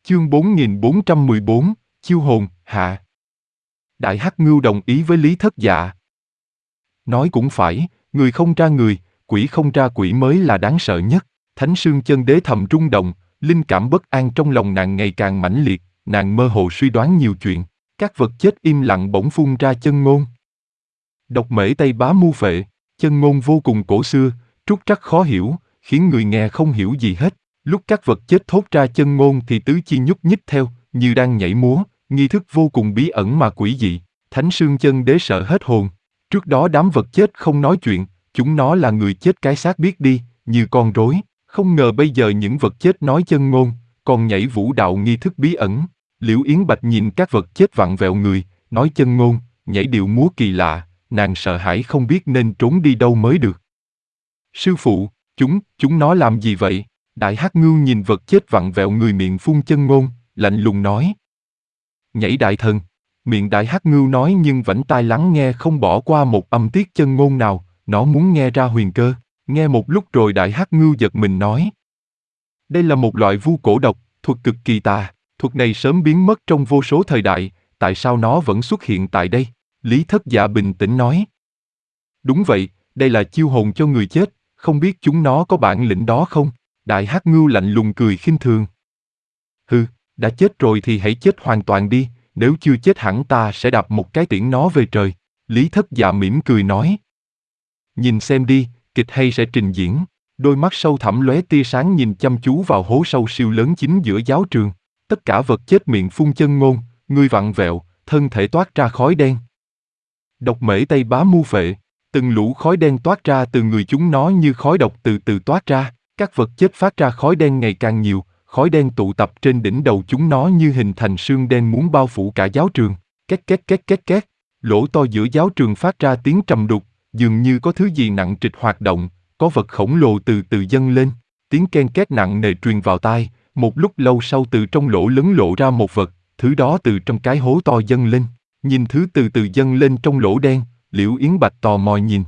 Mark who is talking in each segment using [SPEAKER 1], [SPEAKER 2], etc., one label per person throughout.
[SPEAKER 1] Chương 4414, Chiêu hồn, hạ. Đại Hắc Ngưu đồng ý với Lý Thất Dạ. Nói cũng phải, người không ra người, quỷ không ra quỷ mới là đáng sợ nhất. Thánh Sương Chân Đế thầm rung động, linh cảm bất an trong lòng nàng ngày càng mãnh liệt, nàng mơ hồ suy đoán nhiều chuyện. Các vật chết im lặng bỗng phun ra chân ngôn. Độc mễ Tây Bá Mu Phệ, chân ngôn vô cùng cổ xưa, trúc trắc khó hiểu, khiến người nghe không hiểu gì hết. Lúc các vật chết thốt ra chân ngôn thì tứ chi nhúc nhích theo, như đang nhảy múa, nghi thức vô cùng bí ẩn mà quỷ dị. Thánh Sương Chân Đế sợ hết hồn. Trước đó đám vật chết không nói chuyện, chúng nó là người chết cái xác biết đi, như con rối. Không ngờ bây giờ những vật chết nói chân ngôn, còn nhảy vũ đạo nghi thức bí ẩn. Liễu Yến Bạch nhìn các vật chết vặn vẹo người, nói chân ngôn, nhảy điệu múa kỳ lạ, nàng sợ hãi không biết nên trốn đi đâu mới được. Sư phụ, chúng nó làm gì vậy? Đại Hắc Ngưu nhìn vật chết vặn vẹo người miệng phun chân ngôn, lạnh lùng nói. Nhảy đại thần. Miệng Đại Hắc Ngưu nói nhưng vảnh tai lắng nghe không bỏ qua một âm tiết chân ngôn nào, nó muốn nghe ra huyền cơ. Nghe một lúc rồi Đại Hắc Ngưu giật mình nói. Đây là một loại vu cổ độc, thuật cực kỳ tà. Thuật này sớm biến mất trong vô số thời đại, tại sao nó vẫn xuất hiện tại đây? Lý Thất Dạ bình tĩnh nói. Đúng vậy, đây là chiêu hồn cho người chết, không biết chúng nó có bản lĩnh đó không? Đại Hắc Ngưu lạnh lùng cười khinh thường. Hừ, đã chết rồi thì hãy chết hoàn toàn đi, nếu chưa chết hẳn ta sẽ đạp một cái tiễn nó về trời. Lý Thất Dạ mỉm cười nói. Nhìn xem đi, kịch hay sẽ trình diễn. Đôi mắt sâu thẳm lóe tia sáng nhìn chăm chú vào hố sâu siêu lớn chính giữa giáo trường. Tất cả vật chết miệng phun chân ngôn, người vặn vẹo, thân thể toát ra khói đen. Độc mễ Tây Bá Mu Phệ, từng lũ khói đen toát ra từ người chúng nó như khói độc từ từ toát ra. Các vật chết phát ra khói đen ngày càng nhiều, khói đen tụ tập trên đỉnh đầu chúng nó như hình thành sương đen muốn bao phủ cả giáo trường. Két két két két két, lỗ to giữa giáo trường phát ra tiếng trầm đục, dường như có thứ gì nặng trịch hoạt động, có vật khổng lồ từ từ dâng lên. Tiếng ken két nặng nề truyền vào tai, một lúc lâu sau từ trong lỗ lớn lộ ra một vật, thứ đó từ trong cái hố to dâng lên. Nhìn thứ từ từ dâng lên trong lỗ đen, Liễu Yến Bạch tò mò nhìn.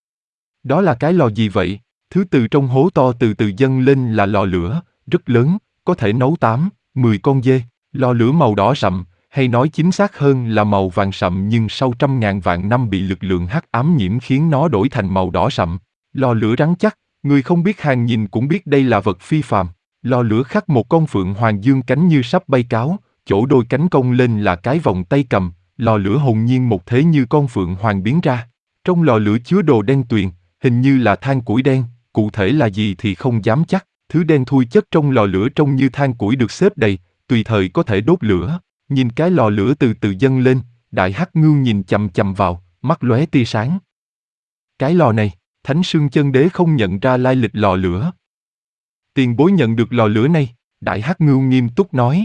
[SPEAKER 1] Đó là cái lò gì vậy? Thứ từ trong hố to từ từ dâng lên là lò lửa, rất lớn, có thể nấu 8-10 con dê. Lò lửa màu đỏ sậm, hay nói chính xác hơn là màu vàng sậm nhưng sau trăm ngàn vạn năm bị lực lượng hắc ám nhiễm khiến nó đổi thành màu đỏ sậm. Lò lửa rắn chắc, người không biết hàng nhìn cũng biết đây là vật phi phàm. Lò lửa khắc một con phượng hoàng dương cánh như sắp bay cáo, chỗ đôi cánh cong lên là cái vòng tay cầm. Lò lửa hồn nhiên một thế như con phượng hoàng biến ra. Trong lò lửa chứa đồ đen tuyền, hình như là than củi đen, cụ thể là gì thì không dám chắc. Thứ đen thui chất trong lò lửa trông như than củi được xếp đầy, tùy thời có thể đốt lửa. Nhìn cái lò lửa từ từ dâng lên, Đại Hắc Ngưu nhìn chằm chằm vào, mắt lóe tia sáng. Cái lò này, Thánh Sương Chân Đế không nhận ra lai lịch lò lửa. Tiền bối nhận được lò lửa này, Đại Hắc Ngưu nghiêm túc nói.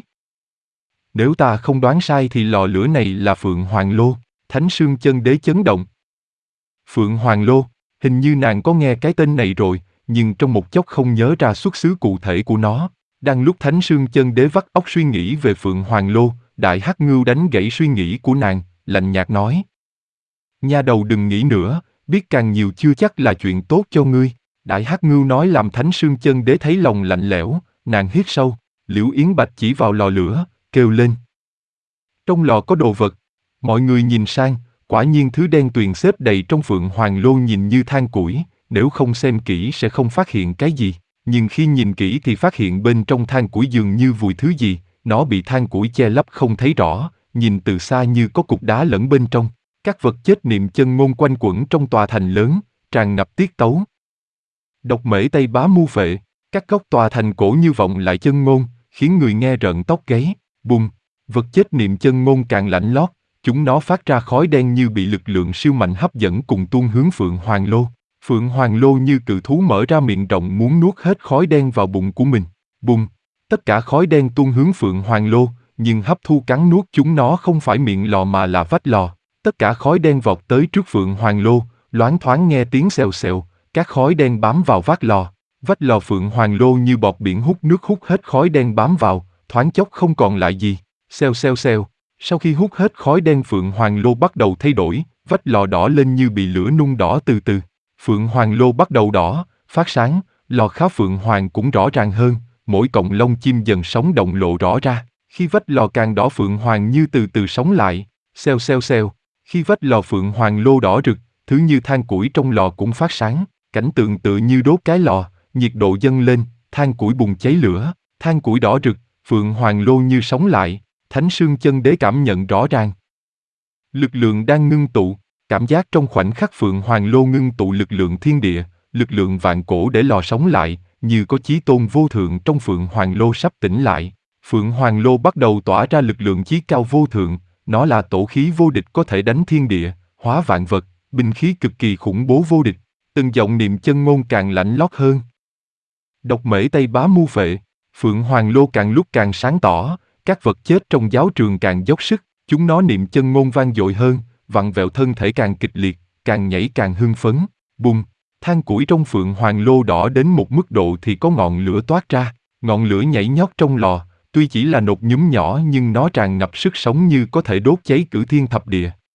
[SPEAKER 1] Nếu ta không đoán sai thì lò lửa này là Phượng Hoàng Lô. Thánh Sương Chân Đế chấn động. Phượng Hoàng Lô, hình như nàng có nghe cái tên này rồi, nhưng trong một chốc không nhớ ra xuất xứ cụ thể của nó. Đang lúc Thánh Sương Chân Đế vắt óc suy nghĩ về Phượng Hoàng Lô, Đại Hắc Ngưu đánh gãy suy nghĩ của nàng, lạnh nhạt nói. Nha đầu đừng nghĩ nữa, biết càng nhiều chưa chắc là chuyện tốt cho ngươi. Đại Hắc Ngưu nói làm Thánh Sương Chân Đế thấy lòng lạnh lẽo, nàng hít sâu. Liễu Yến Bạch chỉ vào lò lửa, kêu lên. Trong lò có đồ vật. Mọi người nhìn sang, quả nhiên thứ đen tuyền xếp đầy trong Phượng Hoàng Lô nhìn như than củi, nếu không xem kỹ sẽ không phát hiện cái gì. Nhưng khi nhìn kỹ thì phát hiện bên trong than củi dường như vùi thứ gì, nó bị than củi che lấp không thấy rõ, nhìn từ xa như có cục đá lẫn bên trong. Các vật chết niệm chân ngôn quanh quẩn trong tòa thành lớn, tràn ngập tiết tấu. Độc mễ Tây Bá Mu Phệ, các góc tòa thành cổ như vọng lại chân ngôn, khiến người nghe rợn tóc gáy. Bùm, vật chết niệm chân ngôn càng lạnh lót, chúng nó phát ra khói đen như bị lực lượng siêu mạnh hấp dẫn cùng tuôn hướng Phượng Hoàng Lô. Phượng Hoàng Lô như cự thú mở ra miệng rộng muốn nuốt hết khói đen vào bụng của mình. Bùm, tất cả khói đen tuôn hướng Phượng Hoàng Lô, nhưng hấp thu cắn nuốt chúng nó không phải miệng lò mà là vách lò. Tất cả khói đen vọt tới trước Phượng Hoàng Lô, loáng thoáng nghe tiếng xèo xèo, các khói đen bám vào vách lò. Vách lò Phượng Hoàng Lô như bọt biển hút nước hút hết khói đen bám vào, thoáng chốc không còn lại gì. Xèo xèo xèo, sau khi hút hết khói đen Phượng Hoàng Lô bắt đầu thay đổi, vách lò đỏ lên như bị lửa nung đỏ từ từ. Phượng Hoàng Lô bắt đầu đỏ, phát sáng, lò khá Phượng Hoàng cũng rõ ràng hơn, mỗi cọng lông chim dần sống động lộ rõ ra. Khi vách lò càng đỏ phượng hoàng như từ từ sống lại, xèo xèo xèo. Khi vách lò phượng hoàng lô đỏ rực, thứ như than củi trong lò cũng phát sáng, cảnh tượng tựa như đốt cái lò, nhiệt độ dâng lên, than củi bùng cháy lửa, than củi đỏ rực, phượng hoàng lô như sống lại, Thánh Sương Chân Đế cảm nhận rõ ràng. Lực lượng đang ngưng tụ, cảm giác trong khoảnh khắc phượng hoàng lô ngưng tụ lực lượng thiên địa, lực lượng vạn cổ để lò sống lại, như có chí tôn vô thượng trong phượng hoàng lô sắp tỉnh lại. Phượng hoàng lô bắt đầu tỏa ra lực lượng chí cao vô thượng, nó là tổ khí vô địch có thể đánh thiên địa, hóa vạn vật, binh khí cực kỳ khủng bố vô địch. Từng giọng niệm chân ngôn càng lạnh lót hơn. Độc mễ Tây Bá Mu Phệ, phượng hoàng lô càng lúc càng sáng tỏ, các vật chết trong giáo trường càng dốc sức, chúng nó niệm chân ngôn vang dội hơn, vặn vẹo thân thể càng kịch liệt, càng nhảy càng hưng phấn. Bùng, than củi trong phượng hoàng lô đỏ đến một mức độ thì có ngọn lửa toát ra, ngọn lửa nhảy nhót trong lò, tuy chỉ là nột nhúm nhỏ nhưng nó tràn ngập sức sống như có thể đốt cháy cửu thiên thập địa.